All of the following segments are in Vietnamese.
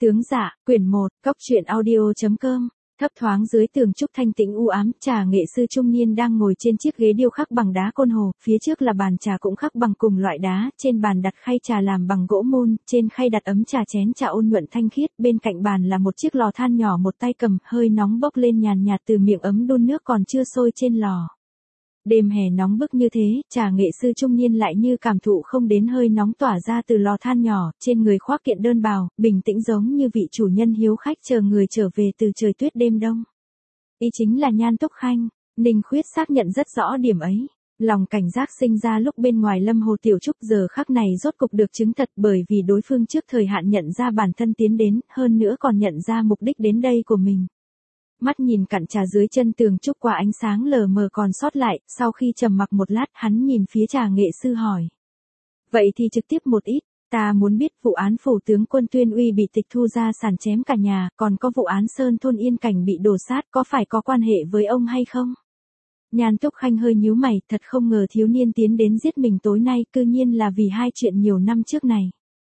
Tướng dạ, quyển 1, Cốc truyện audio.com. Thấp thoáng dưới tường trúc thanh tĩnh u ám, trà nghệ sư trung niên đang ngồi trên chiếc ghế điêu khắc bằng đá côn hồ, phía trước là bàn trà cũng khắc bằng cùng loại đá, trên bàn đặt khay trà làm bằng gỗ mun, trên khay đặt ấm trà chén trà ôn nhuận thanh khiết, bên cạnh bàn là một chiếc lò than nhỏ một tay cầm, hơi nóng bốc lên nhàn nhạt từ miệng ấm đun nước còn chưa sôi trên lò. Đêm hè nóng bức như thế, trà nghệ sư trung niên lại như cảm thụ không đến hơi nóng tỏa ra từ lò than nhỏ, trên người khoác kiện đơn bào, bình tĩnh giống như vị chủ nhân hiếu khách chờ người trở về từ trời tuyết đêm đông. Y chính là Nhan Túc Khanh. Ninh Khuyết xác nhận rất rõ điểm ấy. Lòng cảnh giác sinh ra lúc bên ngoài Lâm Hồ Tiểu Trúc giờ khắc này rốt cục được chứng thật, bởi vì đối phương trước thời hạn nhận ra bản thân tiến đến, hơn nữa còn nhận ra mục đích đến đây của mình. Mắt nhìn cặn trà dưới chân tường trúc qua ánh sáng lờ mờ còn sót lại, sau khi trầm mặc một lát hắn nhìn phía trà nghệ sư hỏi. Vậy thì trực tiếp một ít, ta muốn biết vụ án phủ tướng quân Tuyên Uy bị tịch thu gia sản chém cả nhà, còn có vụ án Sơn Thôn Yên Cảnh bị đổ sát có phải có quan hệ với ông hay không? Nhan Túc Khanh hơi nhíu mày, thật không ngờ thiếu niên tiến đến giết mình tối nay cư nhiên là vì hai chuyện nhiều năm trước này.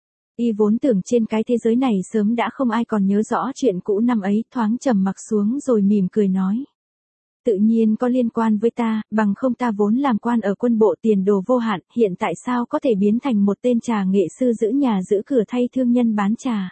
Y vốn tưởng trên cái thế giới này sớm đã không ai còn nhớ rõ chuyện cũ năm ấy, thoáng trầm mặc xuống rồi mỉm cười nói. Tự nhiên có liên quan với ta, bằng không ta vốn làm quan ở quân bộ tiền đồ vô hạn, hiện tại sao có thể biến thành một tên trà nghệ sư giữ nhà giữ cửa thay thương nhân bán trà.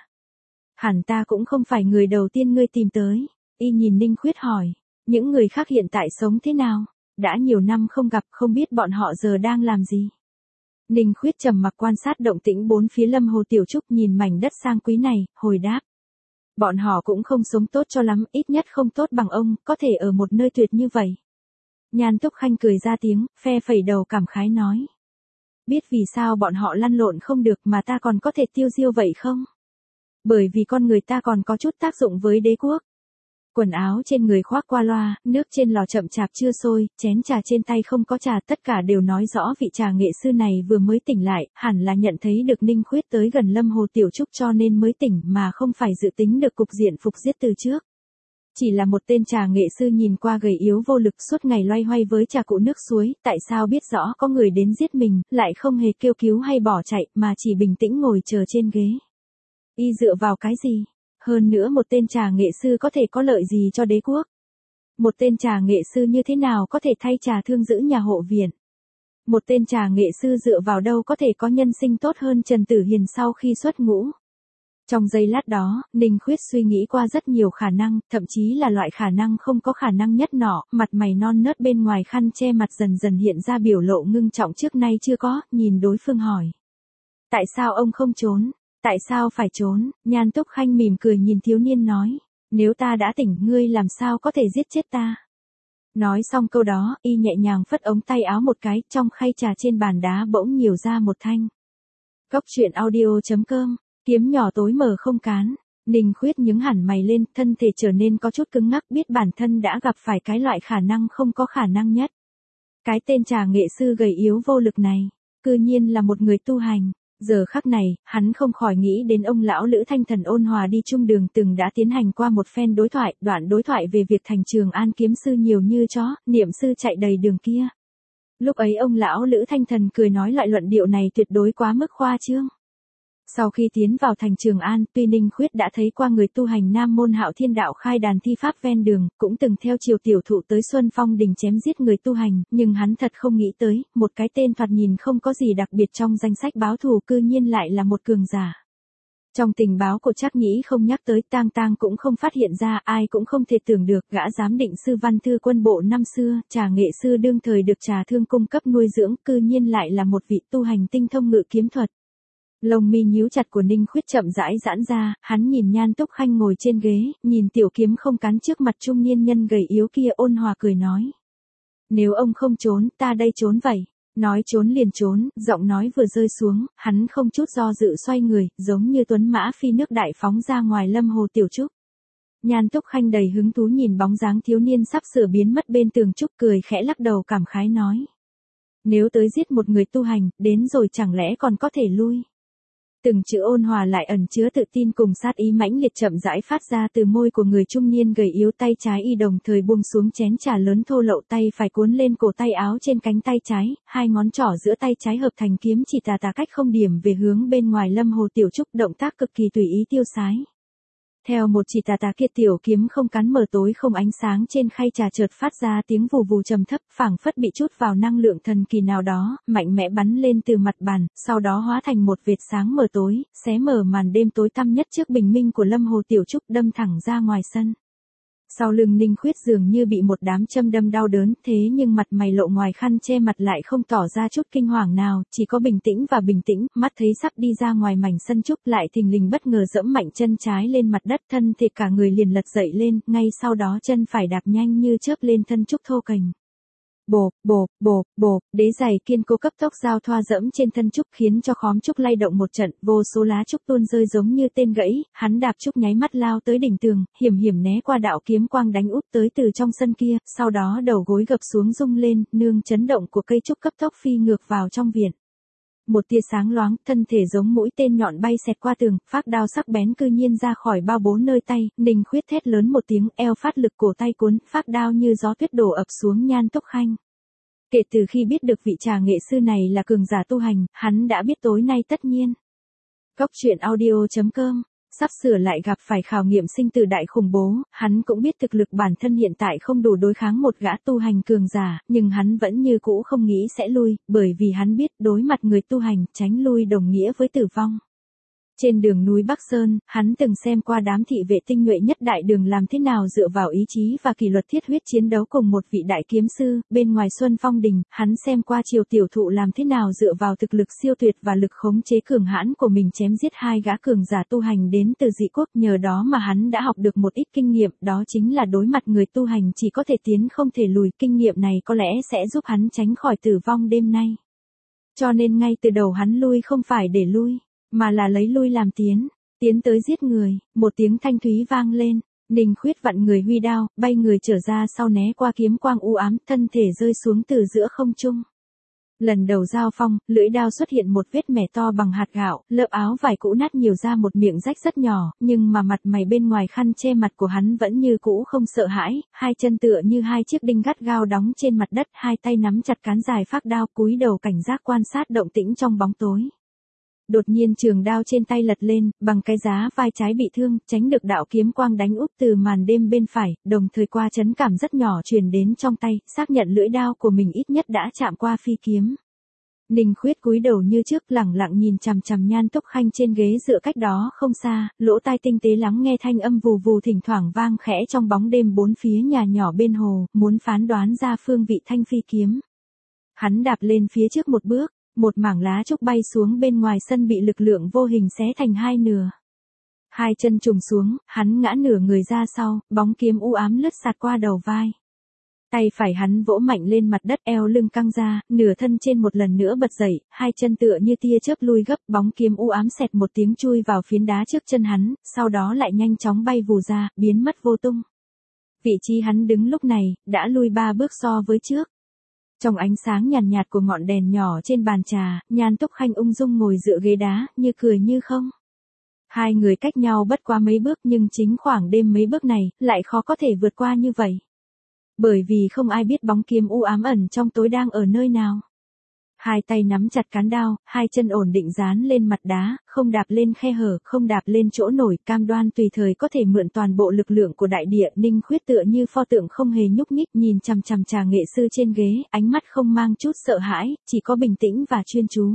Hẳn ta cũng không phải người đầu tiên ngươi tìm tới. Y nhìn Ninh Khuyết hỏi, những người khác hiện tại sống thế nào? Đã nhiều năm không gặp, không biết bọn họ giờ đang làm gì? Ninh Khuyết trầm mặc quan sát động tĩnh bốn phía Lâm Hồ Tiểu Trúc, nhìn mảnh đất sang quý này, hồi đáp. Bọn họ cũng không sống tốt cho lắm, ít nhất không tốt bằng ông, có thể ở một nơi tuyệt như vậy. Nhan Túc Khanh cười ra tiếng, phe phẩy đầu cảm khái nói. Biết vì sao bọn họ lăn lộn không được mà ta còn có thể tiêu diêu vậy không? Bởi vì con người ta còn có chút tác dụng với đế quốc. Quần áo trên người khoác qua loa, nước trên lò chậm chạp chưa sôi, chén trà trên tay không có trà, tất cả đều nói rõ vị trà nghệ sư này vừa mới tỉnh lại, hẳn là nhận thấy được Ninh Khuyết tới gần Lâm Hồ Tiểu Trúc cho nên mới tỉnh mà không phải dự tính được cục diện phục giết từ trước. Chỉ là một tên trà nghệ sư nhìn qua gầy yếu vô lực suốt ngày loay hoay với trà cụ nước suối, tại sao biết rõ có người đến giết mình, lại không hề kêu cứu hay bỏ chạy, mà chỉ bình tĩnh ngồi chờ trên ghế. Y dựa vào cái gì? Hơn nữa một tên trà nghệ sư có thể có lợi gì cho đế quốc? Một tên trà nghệ sư như thế nào có thể thay trà thương giữ nhà hộ viện? Một tên trà nghệ sư dựa vào đâu có thể có nhân sinh tốt hơn Trần Tử Hiền sau khi xuất ngũ? Trong giây lát đó, Ninh Khuyết suy nghĩ qua rất nhiều khả năng, thậm chí là loại khả năng không có khả năng nhất nọ, mặt mày non nớt bên ngoài khăn che mặt dần dần hiện ra biểu lộ ngưng trọng trước nay chưa có, nhìn đối phương hỏi. Tại sao ông không trốn? Tại sao phải trốn? Nhan Túc Khanh mỉm cười nhìn thiếu niên nói. Nếu ta đã tỉnh ngươi làm sao có thể giết chết ta? Nói xong câu đó, y nhẹ nhàng phất ống tay áo một cái, trong khay trà trên bàn đá bỗng nhiều ra một thanh. Cốc truyện audio.com, kiếm nhỏ tối mờ không cán. Ninh Khuyết nhướng hẳn mày lên, thân thể trở nên có chút cứng ngắc, biết bản thân đã gặp phải cái loại khả năng không có khả năng nhất. Cái tên trà nghệ sư gầy yếu vô lực này, cư nhiên là một người tu hành. Giờ khắc này, hắn không khỏi nghĩ đến ông lão Lữ Thanh Thần ôn hòa đi chung đường từng đã tiến hành qua một phen đối thoại, đoạn đối thoại về việc thành Trường An kiếm sư nhiều như chó, niệm sư chạy đầy đường kia. Lúc ấy ông lão Lữ Thanh Thần cười nói loại luận điệu này tuyệt đối quá mức khoa trương. Sau khi tiến vào thành Trường An, tuy Ninh Khuyết đã thấy qua người tu hành Nam môn Hạo Thiên đạo khai đàn thi pháp ven đường, cũng từng theo chiều tiểu thụ tới Xuân Phong đình chém giết người tu hành, nhưng hắn thật không nghĩ tới, một cái tên thoạt nhìn không có gì đặc biệt trong danh sách báo thù cư nhiên lại là một cường giả. Trong tình báo của Trác Nhĩ không nhắc tới, Tang Tang cũng không phát hiện ra, ai cũng không thể tưởng được, gã giám định sư văn thư quân bộ năm xưa, trà nghệ sư đương thời được trà thương cung cấp nuôi dưỡng, cư nhiên lại là một vị tu hành tinh thông ngự kiếm thuật. Lông mi nhíu chặt của Ninh Khuyết chậm rãi giãn ra, hắn nhìn Nhan Túc Khanh ngồi trên ghế, nhìn tiểu kiếm không cán trước mặt trung niên nhân gầy yếu kia ôn hòa cười nói. Nếu ông không trốn, ta đây trốn vậy. Nói trốn liền trốn, giọng nói vừa rơi xuống, hắn không chút do dự xoay người, giống như tuấn mã phi nước đại phóng ra ngoài Lâm Hồ Tiểu Trúc. Nhan Túc Khanh đầy hứng thú nhìn bóng dáng thiếu niên sắp sửa biến mất bên tường trúc, cười khẽ lắc đầu cảm khái nói. Nếu tới giết một người tu hành, đến rồi chẳng lẽ còn có thể lui? Từng chữ ôn hòa lại ẩn chứa tự tin cùng sát ý mãnh liệt chậm rãi phát ra từ môi của người trung niên gầy yếu, tay trái y đồng thời buông xuống chén trà lớn thô lậu, tay phải cuốn lên cổ tay áo trên cánh tay trái, hai ngón trỏ giữa tay trái hợp thành kiếm chỉ tà tà cách không điểm về hướng bên ngoài Lâm Hồ Tiểu Trúc, động tác cực kỳ tùy ý tiêu sái. Theo một chỉ tà tà kia, tiểu kiếm không cắn mở tối không ánh sáng trên khay trà chợt phát ra tiếng vù vù trầm thấp, phảng phất bị chút vào năng lượng thần kỳ nào đó, mạnh mẽ bắn lên từ mặt bàn, sau đó hóa thành một vệt sáng mờ tối, xé mở màn đêm tối tăm nhất trước bình minh của Lâm Hồ Tiểu Trúc, đâm thẳng ra ngoài sân. Sau lưng Ninh Khuyết dường như bị một đám châm đâm đau đớn, thế nhưng mặt mày lộ ngoài khăn che mặt lại không tỏ ra chút kinh hoàng nào, chỉ có bình tĩnh và bình tĩnh, mắt thấy sắp đi ra ngoài mảnh sân trúc lại thình lình bất ngờ giẫm mạnh chân trái lên mặt đất, thân thể cả người liền lật dậy lên, ngay sau đó chân phải đạp nhanh như chớp lên thân trúc thô kềnh. Bộp, bộp, bộp, bộp, đế giày kiên cố cấp tốc giao thoa dẫm trên thân trúc khiến cho khóm trúc lay động một trận, vô số lá trúc tuôn rơi giống như tên gãy, hắn đạp trúc nháy mắt lao tới đỉnh tường, hiểm hiểm né qua đạo kiếm quang đánh úp tới từ trong sân kia, sau đó đầu gối gập xuống rung lên, nương chấn động của cây trúc cấp tốc phi ngược vào trong viện. Một tia sáng loáng, thân thể giống mũi tên nhọn bay xẹt qua tường, phác đao sắc bén cư nhiên ra khỏi bao bố nơi tay, Ninh Khuyết thét lớn một tiếng, eo phát lực, cổ tay cuốn, phác đao như gió tuyết đổ ập xuống Nhan Túc Khanh. Kể từ khi biết được vị trà nghệ sư này là cường giả tu hành, hắn đã biết tối nay tất nhiên. Cóc truyện audio.com sắp sửa lại gặp phải khảo nghiệm sinh tử đại khủng bố, hắn cũng biết thực lực bản thân hiện tại không đủ đối kháng một gã tu hành cường giả, nhưng hắn vẫn như cũ không nghĩ sẽ lui, bởi vì hắn biết đối mặt người tu hành, tránh lui đồng nghĩa với tử vong. Trên đường núi Bắc Sơn, hắn từng xem qua đám thị vệ tinh nhuệ nhất đại đường làm thế nào dựa vào ý chí và kỷ luật thiết huyết chiến đấu cùng một vị đại kiếm sư, bên ngoài Xuân Phong Đình, hắn xem qua Triều Tiểu Thụ làm thế nào dựa vào thực lực siêu tuyệt và lực khống chế cường hãn của mình chém giết hai gã cường giả tu hành đến từ dị quốc, nhờ đó mà hắn đã học được một ít kinh nghiệm, đó chính là đối mặt người tu hành chỉ có thể tiến không thể lùi, kinh nghiệm này có lẽ sẽ giúp hắn tránh khỏi tử vong đêm nay. Cho nên ngay từ đầu hắn lui không phải để lui, mà là lấy lui làm tiến, tiến tới giết người, một tiếng thanh thúy vang lên, Ninh Khuyết vặn người huy đao, bay người trở ra sau né qua kiếm quang u ám, thân thể rơi xuống từ giữa không trung. Lần đầu giao phong, lưỡi đao xuất hiện một vết mẻ to bằng hạt gạo, lớp áo vải cũ nát nhiều ra một miệng rách rất nhỏ, nhưng mà mặt mày bên ngoài khăn che mặt của hắn vẫn như cũ không sợ hãi, hai chân tựa như hai chiếc đinh gắt gao đóng trên mặt đất, hai tay nắm chặt cán dài phác đao, cúi đầu cảnh giác quan sát động tĩnh trong bóng tối. Đột nhiên trường đao trên tay lật lên, bằng cái giá vai trái bị thương, tránh được đạo kiếm quang đánh úp từ màn đêm bên phải, đồng thời qua chấn cảm rất nhỏ truyền đến trong tay, xác nhận lưỡi đao của mình ít nhất đã chạm qua phi kiếm. Ninh Khuyết cúi đầu như trước, lẳng lặng nhìn chằm chằm Nhan Túc Khanh trên ghế dựa cách đó không xa, lỗ tai tinh tế lắng nghe thanh âm vù vù thỉnh thoảng vang khẽ trong bóng đêm bốn phía nhà nhỏ bên hồ, muốn phán đoán ra phương vị thanh phi kiếm. Hắn đạp lên phía trước một bước. Một mảng lá trúc bay xuống bên ngoài sân bị lực lượng vô hình xé thành hai nửa. Hai chân trùng xuống, hắn ngã nửa người ra sau, bóng kiếm u ám lướt sạt qua đầu vai. Tay phải hắn vỗ mạnh lên mặt đất, eo lưng căng ra, nửa thân trên một lần nữa bật dậy, hai chân tựa như tia chớp lui gấp, bóng kiếm u ám xẹt một tiếng chui vào phiến đá trước chân hắn, sau đó lại nhanh chóng bay vù ra, biến mất vô tung. Vị trí hắn đứng lúc này, đã lui 3 bước so với trước. Trong ánh sáng nhàn nhạt của ngọn đèn nhỏ trên bàn trà, Nhan Túc Khanh ung dung ngồi dựa ghế đá, như cười như không. Hai người cách nhau bất quá mấy bước, nhưng chính khoảng đêm mấy bước này, lại khó có thể vượt qua như vậy. Bởi vì không ai biết bóng kiếm u ám ẩn trong tối đang ở nơi nào. Hai tay nắm chặt cán đao, hai chân ổn định dán lên mặt đá, không đạp lên khe hở, không đạp lên chỗ nổi, cam đoan tùy thời có thể mượn toàn bộ lực lượng của đại địa. Ninh Khuyết tựa như pho tượng không hề nhúc nhích, nhìn chằm chằm trà nghệ sư trên ghế, ánh mắt không mang chút sợ hãi, chỉ có bình tĩnh và chuyên chú.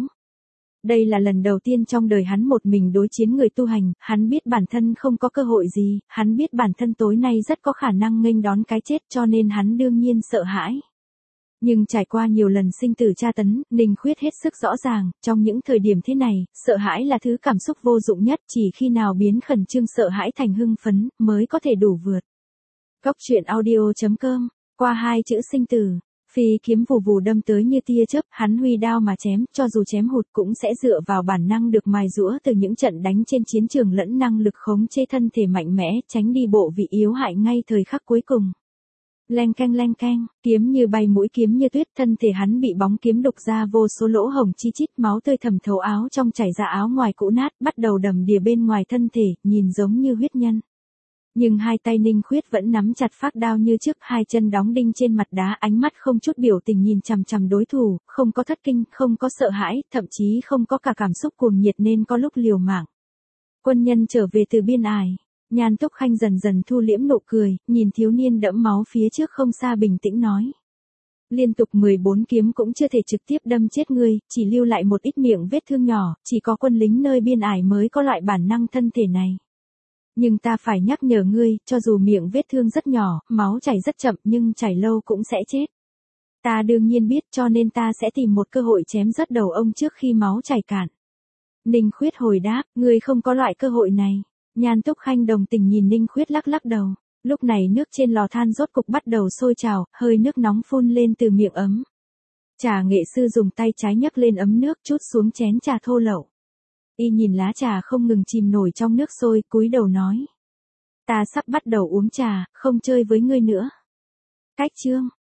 Đây là lần đầu tiên trong đời hắn một mình đối chiến người tu hành, hắn biết bản thân không có cơ hội gì, hắn biết bản thân tối nay rất có khả năng nghênh đón cái chết, cho nên hắn đương nhiên sợ hãi. Nhưng trải qua nhiều lần sinh tử tra tấn, Ninh Khuyết hết sức rõ ràng, trong những thời điểm thế này, sợ hãi là thứ cảm xúc vô dụng nhất, chỉ khi nào biến khẩn trương sợ hãi thành hưng phấn, mới có thể đủ vượt. Cóc truyện audio.com, qua hai chữ sinh tử, phi kiếm vù vù đâm tới như tia chớp, hắn huy đao mà chém, cho dù chém hụt cũng sẽ dựa vào bản năng được mài giũa từ những trận đánh trên chiến trường lẫn năng lực khống chế thân thể mạnh mẽ, tránh đi bộ vị yếu hại ngay thời khắc cuối cùng. Leng keng, kiếm như bay mũi kiếm như tuyết, thân thể hắn bị bóng kiếm đục ra vô số lỗ hổng chi chít, máu tươi thẩm thấu áo trong chảy ra áo ngoài cũ nát, bắt đầu đầm đìa bên ngoài thân thể, nhìn giống như huyết nhân. Nhưng hai tay Ninh Khuyết vẫn nắm chặt phác đao như trước, hai chân đóng đinh trên mặt đá, ánh mắt không chút biểu tình nhìn chằm chằm đối thủ, không có thất kinh, không có sợ hãi, thậm chí không có cả cảm xúc cuồng nhiệt nên có lúc liều mạng. Quân nhân trở về từ biên ải. Nhan Túc Khanh dần dần thu liễm nụ cười, nhìn thiếu niên đẫm máu phía trước không xa bình tĩnh nói. Liên tục 14 kiếm cũng chưa thể trực tiếp đâm chết ngươi, chỉ lưu lại một ít miệng vết thương nhỏ, chỉ có quân lính nơi biên ải mới có loại bản năng thân thể này. Nhưng ta phải nhắc nhở ngươi, cho dù miệng vết thương rất nhỏ, máu chảy rất chậm nhưng chảy lâu cũng sẽ chết. Ta đương nhiên biết cho nên ta sẽ tìm một cơ hội chém rớt đầu ông trước khi máu chảy cạn. Ninh Khuyết hồi đáp, ngươi không có loại cơ hội này. Nhan Túc Khanh đồng tình nhìn Ninh Khuyết lắc lắc đầu. Lúc này nước trên lò than rốt cục bắt đầu sôi trào, hơi nước nóng phun lên từ miệng ấm. Trà nghệ sư dùng tay trái nhấc lên ấm nước trút xuống chén trà thô lậu. Y nhìn lá trà không ngừng chìm nổi trong nước sôi, cúi đầu nói. Ta sắp bắt đầu uống trà, không chơi với ngươi nữa. Cách chương.